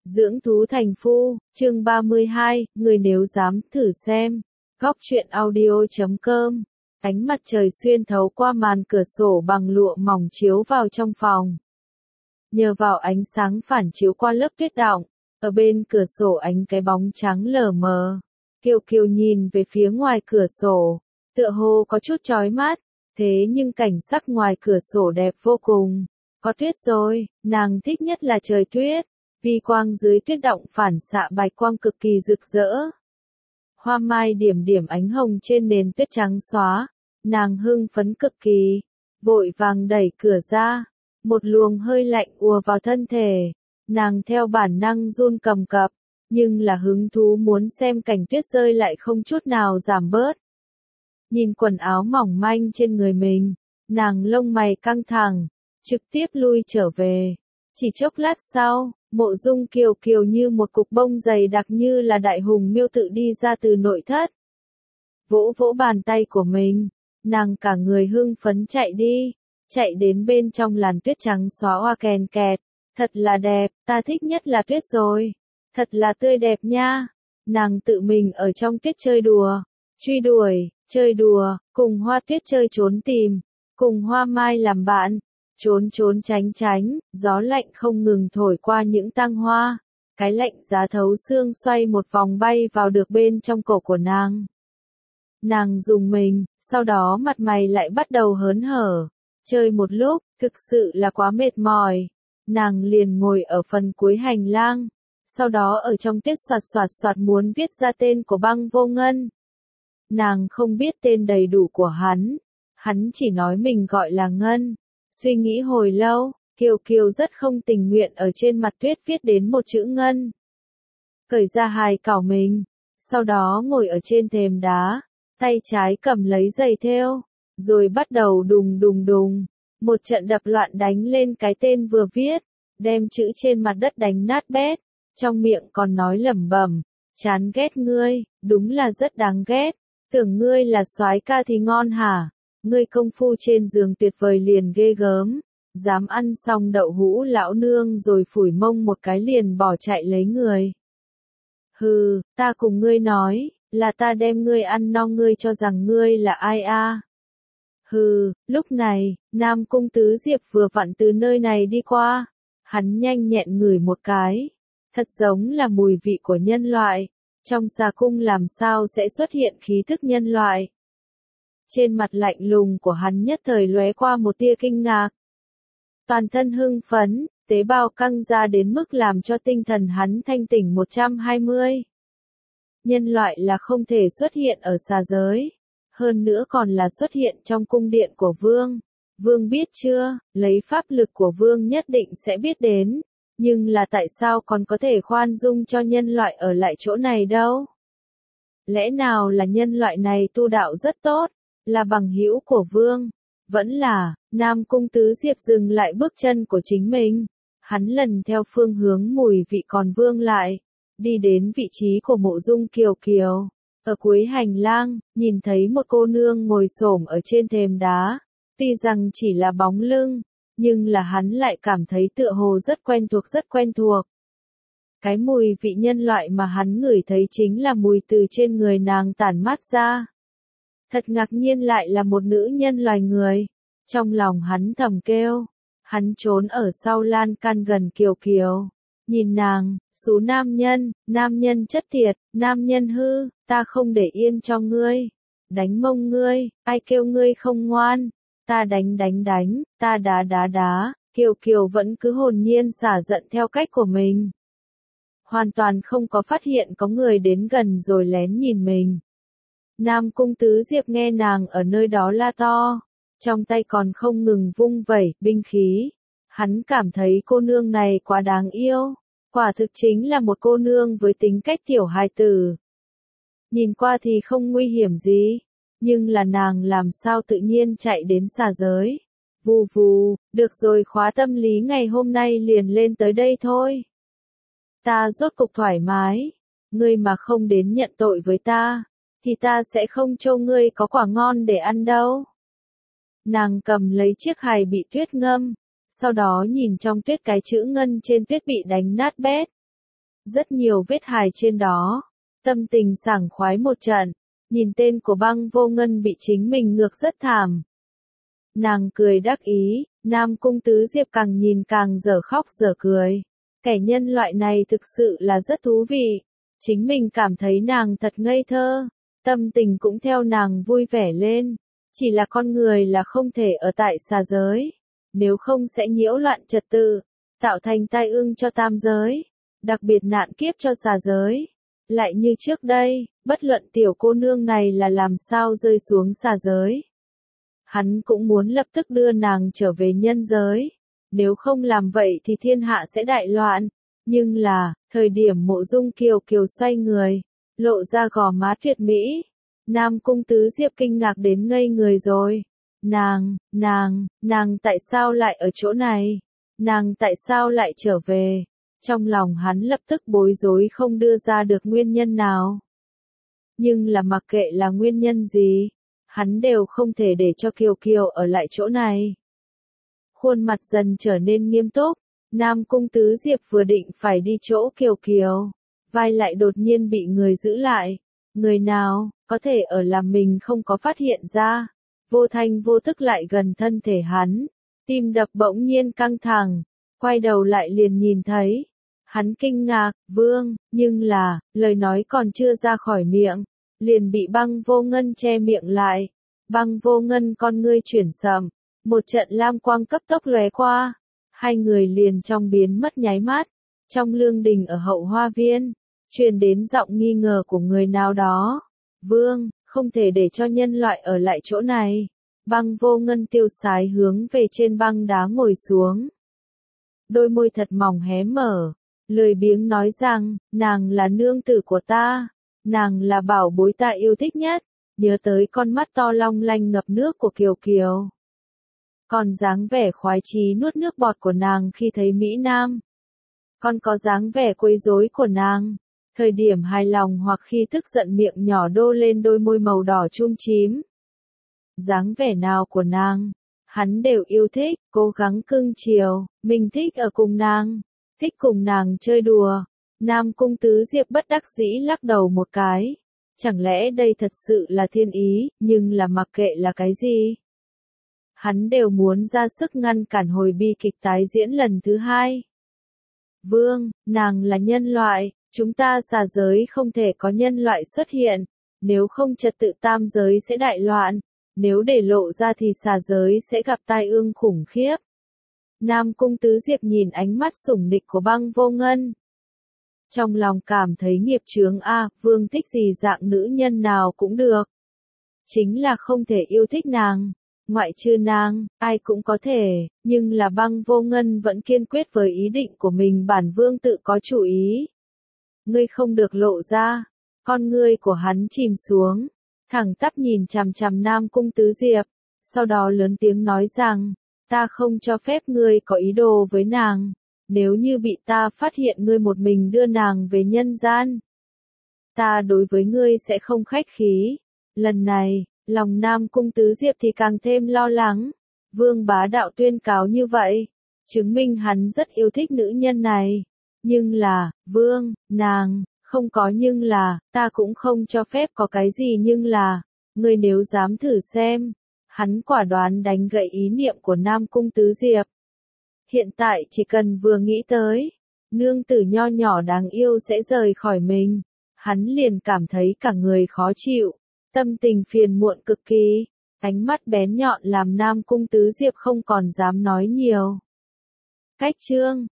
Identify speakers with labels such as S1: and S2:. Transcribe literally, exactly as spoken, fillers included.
S1: Dưỡng thú thành phu, chương ba mươi hai, người nếu dám thử xem. Góc truyện audio chấm com. Ánh mặt trời xuyên thấu qua màn cửa sổ bằng lụa mỏng chiếu vào trong phòng. Nhờ vào ánh sáng phản chiếu qua lớp tuyết đọng, ở bên cửa sổ ánh cái bóng trắng lờ mờ. Kiều Kiều nhìn về phía ngoài cửa sổ, tựa hồ có chút chói mắt, thế nhưng cảnh sắc ngoài cửa sổ đẹp vô cùng. Có tuyết rồi, nàng thích nhất là trời tuyết. Vi quang dưới tuyết động phản xạ bạch quang cực kỳ rực rỡ. Hoa mai điểm điểm ánh hồng trên nền tuyết trắng xóa, nàng hưng phấn cực kỳ, vội vàng đẩy cửa ra, một luồng hơi lạnh ùa vào thân thể, nàng theo bản năng run cầm cập, nhưng là hứng thú muốn xem cảnh tuyết rơi lại không chút nào giảm bớt. Nhìn quần áo mỏng manh trên người mình, nàng lông mày căng thẳng, trực tiếp lui trở về. Chỉ chốc lát sau, Mộ Dung Kiều Kiều như một cục bông dày đặc như là đại hùng miêu tự đi ra từ nội thất. Vỗ vỗ bàn tay của mình, nàng cả người hưng phấn chạy đi, chạy đến bên trong làn tuyết trắng xóa hoa kèn kẹt. Thật là đẹp, ta thích nhất là tuyết rồi. Thật là tươi đẹp nha. Nàng tự mình ở trong tuyết chơi đùa, truy đuổi, chơi đùa, cùng hoa tuyết chơi trốn tìm, cùng hoa mai làm bạn. Trốn trốn tránh tránh, gió lạnh không ngừng thổi qua những tang hoa, cái lạnh giá thấu xương xoay một vòng bay vào được bên trong cổ của nàng. Nàng dùng mình, sau đó mặt mày lại bắt đầu hớn hở, chơi một lúc, thực sự là quá mệt mỏi, nàng liền ngồi ở phần cuối hành lang, sau đó ở trong tuyết soạt soạt soạt muốn viết ra tên của Băng Vô Ngân. Nàng không biết tên đầy đủ của hắn, hắn chỉ nói mình gọi là Ngân. Suy nghĩ hồi lâu, Kiều Kiều rất không tình nguyện ở trên mặt tuyết viết đến một chữ Ngân. Cởi ra hài cảo mình, sau đó ngồi ở trên thềm đá, tay trái cầm lấy giày thêu, rồi bắt đầu đùng đùng đùng, một trận đập loạn đánh lên cái tên vừa viết, đem chữ trên mặt đất đánh nát bét, trong miệng còn nói lẩm bẩm, chán ghét ngươi, đúng là rất đáng ghét, tưởng ngươi là soái ca thì ngon hả? Ngươi công phu trên giường tuyệt vời liền ghê gớm, dám ăn xong đậu hũ lão nương rồi phủi mông một cái liền bỏ chạy lấy người. Hừ, ta cùng ngươi nói, là ta đem ngươi ăn no ngươi cho rằng ngươi là ai a? À? Hừ, lúc này, Nam Cung Tứ Diệp vừa vặn từ nơi này đi qua, hắn nhanh nhẹn ngửi một cái, thật giống là mùi vị của nhân loại, trong xà cung làm sao sẽ xuất hiện khí thức nhân loại. Trên mặt lạnh lùng của hắn nhất thời lóe qua một tia kinh ngạc. Toàn thân hưng phấn, tế bào căng ra đến mức làm cho tinh thần hắn thanh tỉnh một trăm hai mươi. Nhân loại là không thể xuất hiện ở xà giới, hơn nữa còn là xuất hiện trong cung điện của vương. Vương biết chưa, lấy pháp lực của vương nhất định sẽ biết đến, nhưng là tại sao còn có thể khoan dung cho nhân loại ở lại chỗ này đâu? Lẽ nào là nhân loại này tu đạo rất tốt? Là bằng hữu của vương, vẫn là, Nam Cung Tứ Diệp dừng lại bước chân của chính mình, hắn lần theo phương hướng mùi vị còn vương lại, đi đến vị trí của Mộ Dung Kiều Kiều, ở cuối hành lang, nhìn thấy một cô nương ngồi xổm ở trên thềm đá, tuy rằng chỉ là bóng lưng, nhưng là hắn lại cảm thấy tựa hồ rất quen thuộc rất quen thuộc. Cái mùi vị nhân loại mà hắn ngửi thấy chính là mùi từ trên người nàng tản mát ra. Thật ngạc nhiên lại là một nữ nhân loài người. Trong lòng hắn thầm kêu. Hắn trốn ở sau lan can gần Kiều Kiều. Nhìn nàng, số nam nhân, nam nhân chất tiệt, nam nhân hư, ta không để yên cho ngươi. Đánh mông ngươi, ai kêu ngươi không ngoan. Ta đánh đánh đánh, ta đá đá đá. Kiều Kiều vẫn cứ hồn nhiên xả giận theo cách của mình. Hoàn toàn không có phát hiện có người đến gần rồi lén nhìn mình. Nam Cung Tứ Diệp nghe nàng ở nơi đó la to, trong tay còn không ngừng vung vẩy binh khí. Hắn cảm thấy cô nương này quá đáng yêu, quả thực chính là một cô nương với tính cách tiểu hài tử. Nhìn qua thì không nguy hiểm gì, nhưng là nàng làm sao tự nhiên chạy đến xà giới. Vù vù, được rồi, khóa tâm lý ngày hôm nay liền lên tới đây thôi. Ta rốt cục thoải mái, ngươi mà không đến nhận tội với ta, thì ta sẽ không cho ngươi có quả ngon để ăn đâu. Nàng cầm lấy chiếc hài bị tuyết ngâm, sau đó nhìn trong tuyết cái chữ Ngân trên tuyết bị đánh nát bét. rất nhiều vết hài trên đó. Tâm tình sảng khoái một trận, nhìn tên của Băng Vô Ngân bị chính mình ngược rất thảm. Nàng cười đắc ý, Nam Cung Tứ Diệp càng nhìn càng dở khóc dở cười. Kẻ nhân loại này thực sự là rất thú vị. Chính mình cảm thấy nàng thật ngây thơ, tâm tình cũng theo nàng vui vẻ lên. Chỉ là con người là không thể ở tại xà giới, nếu không sẽ nhiễu loạn trật tự, tạo thành tai ương cho tam giới, đặc biệt nạn kiếp cho xà giới. Lại như trước đây, bất luận tiểu cô nương này là làm sao rơi xuống xà giới, hắn cũng muốn lập tức đưa nàng trở về nhân giới. Nếu không làm vậy thì thiên hạ sẽ đại loạn. Nhưng là, thời điểm Mộ Dung Kiều Kiều xoay người, lộ ra gò má tuyệt mỹ, Nam Cung Tứ Diệp kinh ngạc đến ngây người rồi. Nàng, nàng, nàng tại sao lại ở chỗ này? Nàng tại sao lại trở về? Trong lòng hắn lập tức bối rối không đưa ra được nguyên nhân nào. Nhưng là mặc kệ là nguyên nhân gì, hắn đều không thể để cho Kiều Kiều ở lại chỗ này. Khuôn mặt dần trở nên nghiêm túc, Nam Cung Tứ Diệp vừa định phải đi chỗ Kiều Kiều, vai lại đột nhiên bị người giữ lại. Người nào, có thể ở làm mình không có phát hiện ra, vô thanh vô thức lại gần thân thể hắn, tim đập bỗng nhiên căng thẳng, quay đầu lại liền nhìn thấy. Hắn kinh ngạc, Vương, nhưng là, lời nói còn chưa ra khỏi miệng, liền bị Băng Vô Ngân che miệng lại. Băng Vô Ngân con ngươi chuyển sầm, một trận lam quang cấp tốc lóe qua, hai người liền trong biến mất nháy mắt. Trong lương đình ở hậu hoa viên, truyền đến giọng nghi ngờ của người nào đó. Vương, không thể để cho nhân loại ở lại chỗ này. Băng Vô Ngân tiêu sái hướng về trên băng đá ngồi xuống. Đôi môi thật mỏng hé mở, lười biếng nói rằng, nàng là nương tử của ta, nàng là bảo bối ta yêu thích nhất. Nhớ tới con mắt to long lanh ngập nước của Kiều Kiều, còn dáng vẻ khoái chí nuốt nước bọt của nàng khi thấy Mỹ Nam, còn có dáng vẻ quấy rối của nàng, thời điểm hài lòng hoặc khi tức giận miệng nhỏ đô lên đôi môi màu đỏ chum chím. Dáng vẻ nào của nàng, hắn đều yêu thích, cố gắng cưng chiều, mình thích ở cùng nàng, thích cùng nàng chơi đùa. Nam Cung Tứ Diệp bất đắc dĩ lắc đầu một cái. Chẳng lẽ đây thật sự là thiên ý, nhưng là mặc kệ là cái gì, hắn đều muốn ra sức ngăn cản hồi bi kịch tái diễn lần thứ hai. Vương, nàng là nhân loại, chúng ta xà giới không thể có nhân loại xuất hiện, nếu không trật tự tam giới sẽ đại loạn, nếu để lộ ra thì xà giới sẽ gặp tai ương khủng khiếp. Nam Cung Tứ Diệp nhìn ánh mắt sủng nịch của Băng Vô Ngân, trong lòng cảm thấy nghiệp chướng a, Vương thích gì dạng nữ nhân nào cũng được, chính là không thể yêu thích nàng, ngoại trừ nàng, ai cũng có thể, nhưng là Băng Vô Ngân vẫn kiên quyết với ý định của mình. Bản Vương tự có chủ ý, ngươi không được lộ ra. Con ngươi của hắn chìm xuống, thẳng tắp nhìn chằm chằm Nam Cung Tứ Diệp, sau đó lớn tiếng nói rằng, ta không cho phép ngươi có ý đồ với nàng. Nếu như bị ta phát hiện ngươi một mình đưa nàng về nhân gian, ta đối với ngươi sẽ không khách khí. Lần này, lòng Nam Cung Tứ Diệp thì càng thêm lo lắng. Vương bá đạo tuyên cáo như vậy, chứng minh hắn rất yêu thích nữ nhân này. Nhưng là, Vương, nàng, không có nhưng là, ta cũng không cho phép có cái gì nhưng là, ngươi nếu dám thử xem. Hắn quả đoán đánh gậy ý niệm của Nam Cung Tứ Diệp. Hiện tại chỉ cần vừa nghĩ tới, nương tử nho nhỏ đáng yêu sẽ rời khỏi mình, hắn liền cảm thấy cả người khó chịu, tâm tình phiền muộn cực kỳ, ánh mắt bén nhọn làm Nam Cung Tứ Diệp không còn dám nói nhiều. Cách chương